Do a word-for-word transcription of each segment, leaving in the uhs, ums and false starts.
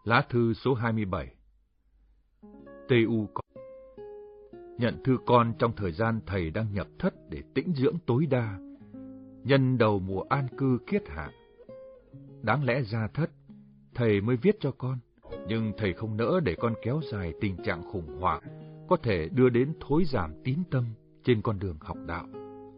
Lá thư số hai mươi bảy. tê u nhận thư con trong thời gian thầy đang nhập thất để tĩnh dưỡng tối đa, nhân đầu mùa an cư kiết hạ. Đáng lẽ ra thất, thầy mới viết cho con, nhưng thầy không nỡ để con kéo dài tình trạng khủng hoảng, có thể đưa đến thối giảm tín tâm trên con đường học đạo.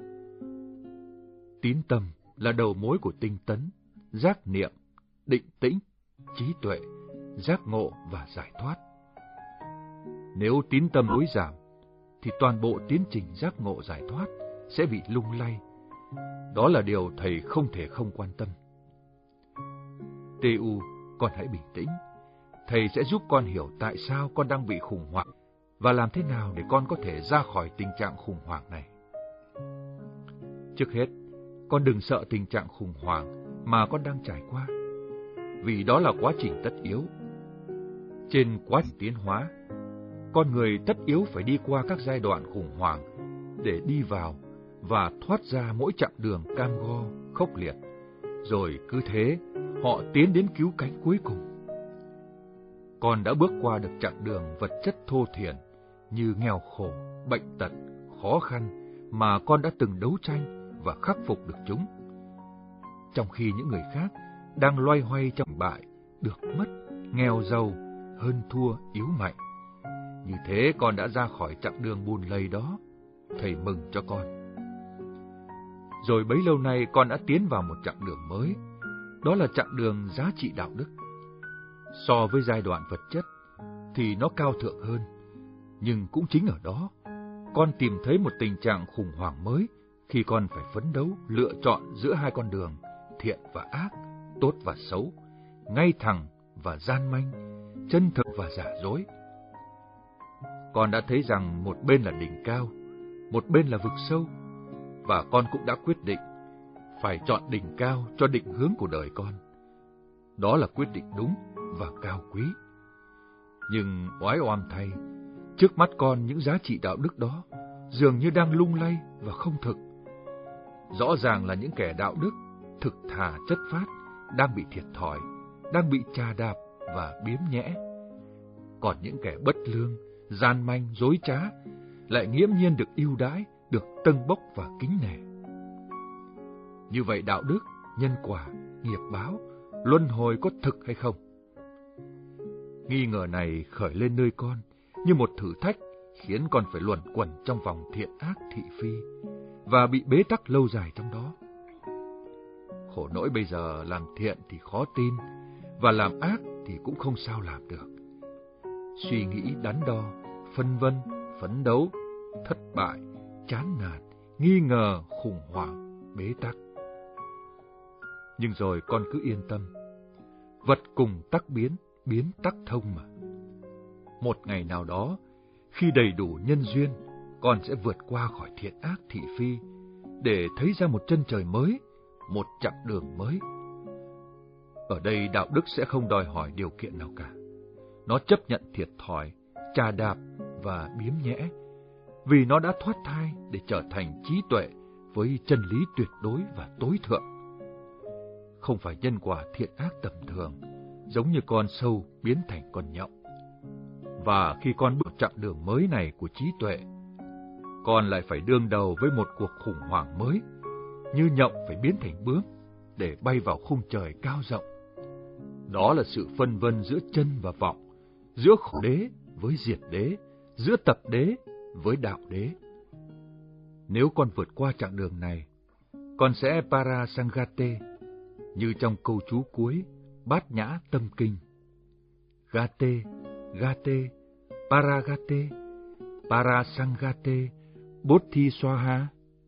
Tín tâm là đầu mối của tinh tấn, giác niệm, định tĩnh, trí tuệ, giác ngộ và giải thoát. Nếu tín tâm đối giảm, thì toàn bộ tiến trình giác ngộ giải thoát sẽ bị lung lay. Đó là điều thầy không thể không quan tâm. tê u, con hãy bình tĩnh. Thầy sẽ giúp con hiểu tại sao con đang bị khủng hoảng và làm thế nào để con có thể ra khỏi tình trạng khủng hoảng này. Trước hết, con đừng sợ tình trạng khủng hoảng mà con đang trải qua, vì đó là quá trình tất yếu. Trên quá trình tiến hóa, con người tất yếu phải đi qua các giai đoạn khủng hoảng để đi vào và thoát ra mỗi chặng đường cam go, khốc liệt. Rồi cứ thế, họ tiến đến cứu cánh cuối cùng. Con đã bước qua được chặng đường vật chất thô thiển như nghèo khổ, bệnh tật, khó khăn mà con đã từng đấu tranh và khắc phục được chúng. Trong khi những người khác đang loay hoay trong bại, được mất, nghèo giàu, hơn thua, yếu mạnh. Như thế con đã ra khỏi chặng đường bùn lầy đó. Thầy mừng cho con. Rồi bấy lâu nay con đã tiến vào một chặng đường mới. Đó là chặng đường giá trị đạo đức. So với giai đoạn vật chất thì nó cao thượng hơn. Nhưng cũng chính ở đó, con tìm thấy một tình trạng khủng hoảng mới khi con phải phấn đấu lựa chọn giữa hai con đường, thiện và ác, tốt và xấu, ngay thẳng và gian manh, chân thực và giả dối. Con đã thấy rằng một bên là đỉnh cao, một bên là vực sâu, và con cũng đã quyết định phải chọn đỉnh cao cho định hướng của đời con. Đó là quyết định đúng và cao quý. Nhưng oái oăm thay, trước mắt con những giá trị đạo đức đó dường như đang lung lay và không thực. Rõ ràng là những kẻ đạo đức, thực thà chất phát, đang bị thiệt thòi, đang bị chà đạp và biếm nhẽ. Còn những kẻ bất lương, gian manh, dối trá lại nghiễm nhiên được ưu đãi, được tâng bốc và kính nể. Như vậy đạo đức, nhân quả, nghiệp báo, luân hồi có thực hay không? Nghi ngờ này khởi lên nơi con như một thử thách, khiến con phải luẩn quẩn trong vòng thiện ác thị phi và bị bế tắc lâu dài trong đó. Khổ nỗi bây giờ làm thiện thì khó tin, và làm ác thì cũng không sao làm được. Suy nghĩ đắn đo, phân vân, phấn đấu, thất bại, chán nản, nghi ngờ, khủng hoảng, bế tắc. Nhưng rồi con cứ yên tâm, vật cùng tắc biến, biến tắc thông mà. Một ngày nào đó, khi đầy đủ nhân duyên, con sẽ vượt qua khỏi thiện ác thị phi, để thấy ra một chân trời mới, một chặng đường mới. Ở đây đạo đức sẽ không đòi hỏi điều kiện nào cả. Nó chấp nhận thiệt thòi, chà đạp và biếm nhẽ, vì nó đã thoát thai để trở thành trí tuệ với chân lý tuyệt đối và tối thượng. Không phải nhân quả thiện ác tầm thường, giống như con sâu biến thành con nhộng. Và khi con bước chặng đường mới này của trí tuệ, con lại phải đương đầu với một cuộc khủng hoảng mới, như nhộng phải biến thành bướm để bay vào khung trời cao rộng. Đó là sự phân vân giữa chân và vọng, giữa khổ đế với diệt đế, giữa tập đế với đạo đế. Nếu con vượt qua chặng đường này, con sẽ parasangate, như trong câu chú cuối Bát Nhã Tâm Kinh. Gate, gate, paragate, parasangate, bodhiswaha.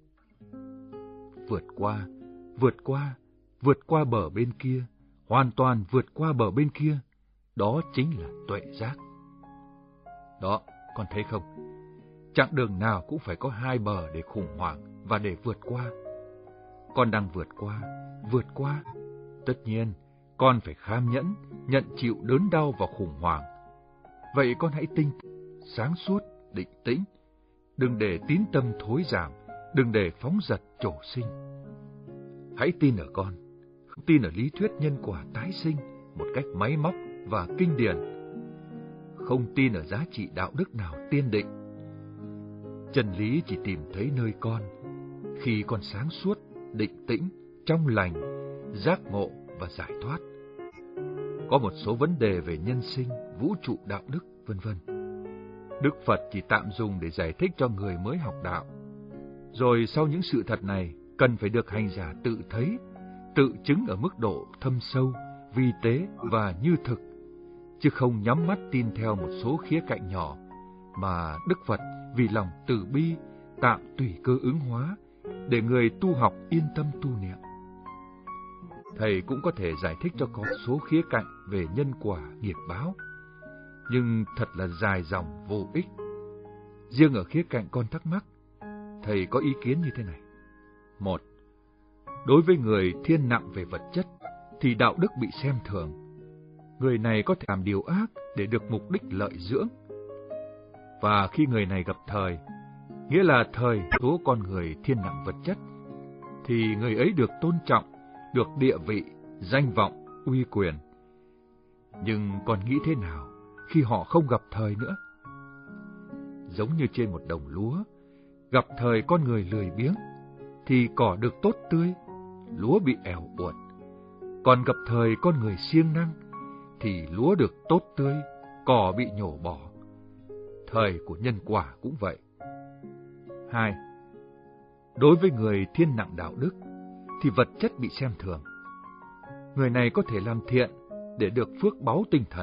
Vượt qua, vượt qua, vượt qua bờ bên kia, hoàn toàn vượt qua bờ bên kia, đó chính là tuệ giác. Đó, con thấy không? Chặng đường nào cũng phải có hai bờ để khủng hoảng và để vượt qua. Con đang vượt qua, vượt qua. Tất nhiên, con phải kham nhẫn, nhận chịu đớn đau và khủng hoảng. Vậy con hãy tinh, sáng suốt, định tĩnh. Đừng để tín tâm thối giảm, đừng để phóng dật trổ sinh. Hãy tin ở con, không tin ở lý thuyết nhân quả tái sinh một cách máy móc và kinh điển, không tin ở giá trị đạo đức nào tiên định. Chân lý chỉ tìm thấy nơi con, khi con sáng suốt, định tĩnh, trong lành, giác ngộ và giải thoát. Có một số vấn đề về nhân sinh, vũ trụ, đạo đức, vân vân. Đức Phật chỉ tạm dùng để giải thích cho người mới học đạo. Rồi sau những sự thật này, cần phải được hành giả tự thấy, tự chứng ở mức độ thâm sâu, vi tế và như thực, chứ không nhắm mắt tin theo một số khía cạnh nhỏ mà Đức Phật vì lòng từ bi tạm tùy cơ ứng hóa để người tu học yên tâm tu niệm. Thầy cũng có thể giải thích cho có số khía cạnh về nhân quả nghiệp báo, nhưng thật là dài dòng vô ích. Riêng ở khía cạnh con thắc mắc, thầy có ý kiến như thế này. Một, đối với người thiên nặng về vật chất thì đạo đức bị xem thường. Người này có thể làm điều ác để được mục đích lợi dưỡng. Và khi người này gặp thời, nghĩa là thời số con người thiên nặng vật chất, thì người ấy được tôn trọng, được địa vị, danh vọng, uy quyền. Nhưng còn nghĩ thế nào khi họ không gặp thời nữa? Giống như trên một đồng lúa, gặp thời con người lười biếng, thì cỏ được tốt tươi, lúa bị èo uột. Còn gặp thời con người siêng năng, thì lúa được tốt tươi, cỏ bị nhổ bỏ. Thời của nhân quả cũng vậy. Hai, đối với người thiên nặng đạo đức, thì vật chất bị xem thường. Người này có thể làm thiện để được phước báu tinh thần.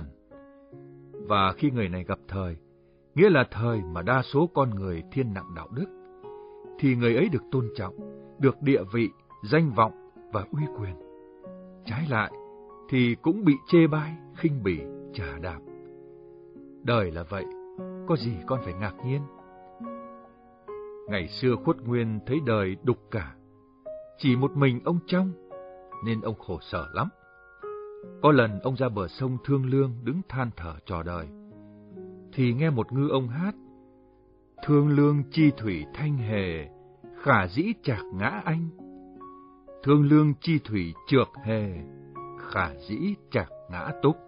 Và khi người này gặp thời, nghĩa là thời mà đa số con người thiên nặng đạo đức, thì người ấy được tôn trọng, được địa vị, danh vọng và uy quyền. Trái lại, thì cũng bị chê bai, khinh bỉ, chà đạp. Đời là vậy, có gì con phải ngạc nhiên. Ngày xưa Khuất Nguyên thấy đời đục cả, chỉ một mình ông trông, nên ông khổ sở lắm. Có lần ông ra bờ sông Thương Lương đứng than thở trò đời, thì nghe một ngư ông hát: Thương Lương chi thủy thanh hề, khả dĩ chạc ngã anh. Thương Lương chi thủy trược hề, khả dĩ chạc ngã túc.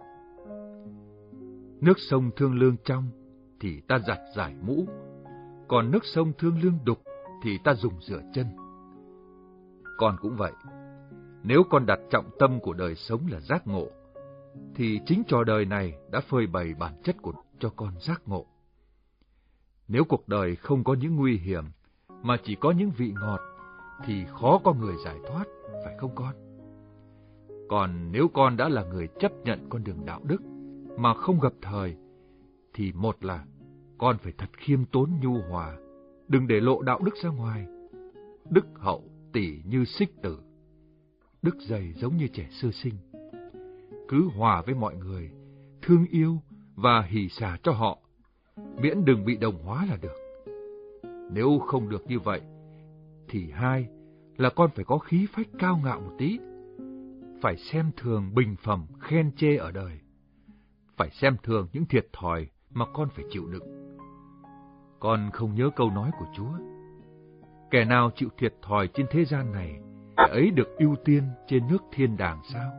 Nước sông Thương Lương trong thì ta giặt giải mũ, còn nước sông Thương Lương đục thì ta dùng rửa chân. Con cũng vậy, nếu con đặt trọng tâm của đời sống là giác ngộ, thì chính trò đời này đã phơi bày bản chất của cho con giác ngộ. Nếu cuộc đời không có những nguy hiểm, mà chỉ có những vị ngọt, thì khó có người giải thoát, phải không con? Còn nếu con đã là người chấp nhận con đường đạo đức, mà không gặp thời, thì một là con phải thật khiêm tốn nhu hòa, đừng để lộ đạo đức ra ngoài. Đức hậu tỷ như xích tử, đức dày giống như trẻ sơ sinh. Cứ hòa với mọi người, thương yêu và hỷ xả cho họ, miễn đừng bị đồng hóa là được. Nếu không được như vậy, thì hai là con phải có khí phách cao ngạo một tí, phải xem thường bình phẩm khen chê ở đời, phải xem thường những thiệt thòi mà con phải chịu đựng. Con không nhớ câu nói của Chúa: kẻ nào chịu thiệt thòi trên thế gian này, kẻ ấy được ưu tiên trên nước thiên đàng sao?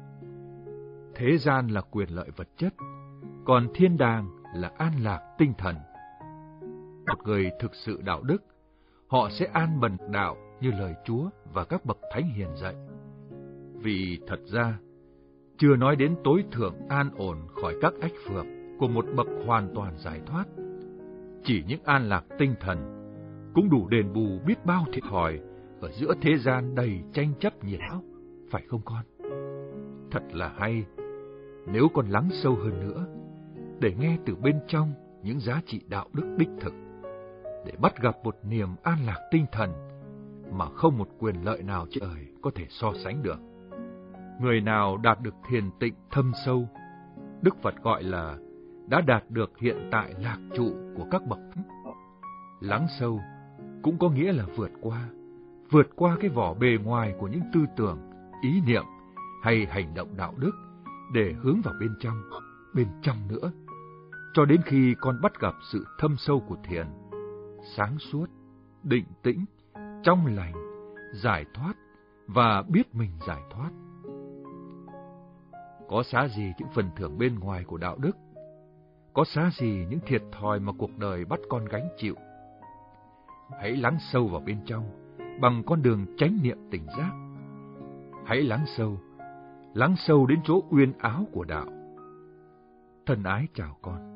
Thế gian là quyền lợi vật chất, còn thiên đàng là an lạc tinh thần. Một người thực sự đạo đức, họ sẽ an bần đạo như lời Chúa và các bậc thánh hiền dạy. Vì thật ra, chưa nói đến tối thượng an ổn khỏi các ách phược của một bậc hoàn toàn giải thoát, chỉ những an lạc tinh thần cũng đủ đền bù biết bao thiệt thòi ở giữa thế gian đầy tranh chấp nhiệt não, phải không con? Thật là hay nếu con lắng sâu hơn nữa, để nghe từ bên trong những giá trị đạo đức đích thực, để bắt gặp một niềm an lạc tinh thần mà không một quyền lợi nào trên đời có thể so sánh được. Người nào đạt được thiền tịnh thâm sâu, Đức Phật gọi là đã đạt được hiện tại lạc trụ của các bậc thánh. Lắng sâu cũng có nghĩa là vượt qua, vượt qua cái vỏ bề ngoài của những tư tưởng, ý niệm hay hành động đạo đức để hướng vào bên trong, bên trong nữa, cho đến khi con bắt gặp sự thâm sâu của thiền, sáng suốt, định tĩnh, trong lành, giải thoát và biết mình giải thoát. Có xá gì những phần thưởng bên ngoài của đạo đức? Có xá gì những thiệt thòi mà cuộc đời bắt con gánh chịu? Hãy lắng sâu vào bên trong bằng con đường chánh niệm tỉnh giác. Hãy lắng sâu, lắng sâu đến chỗ uyên áo của đạo. Thân ái chào con.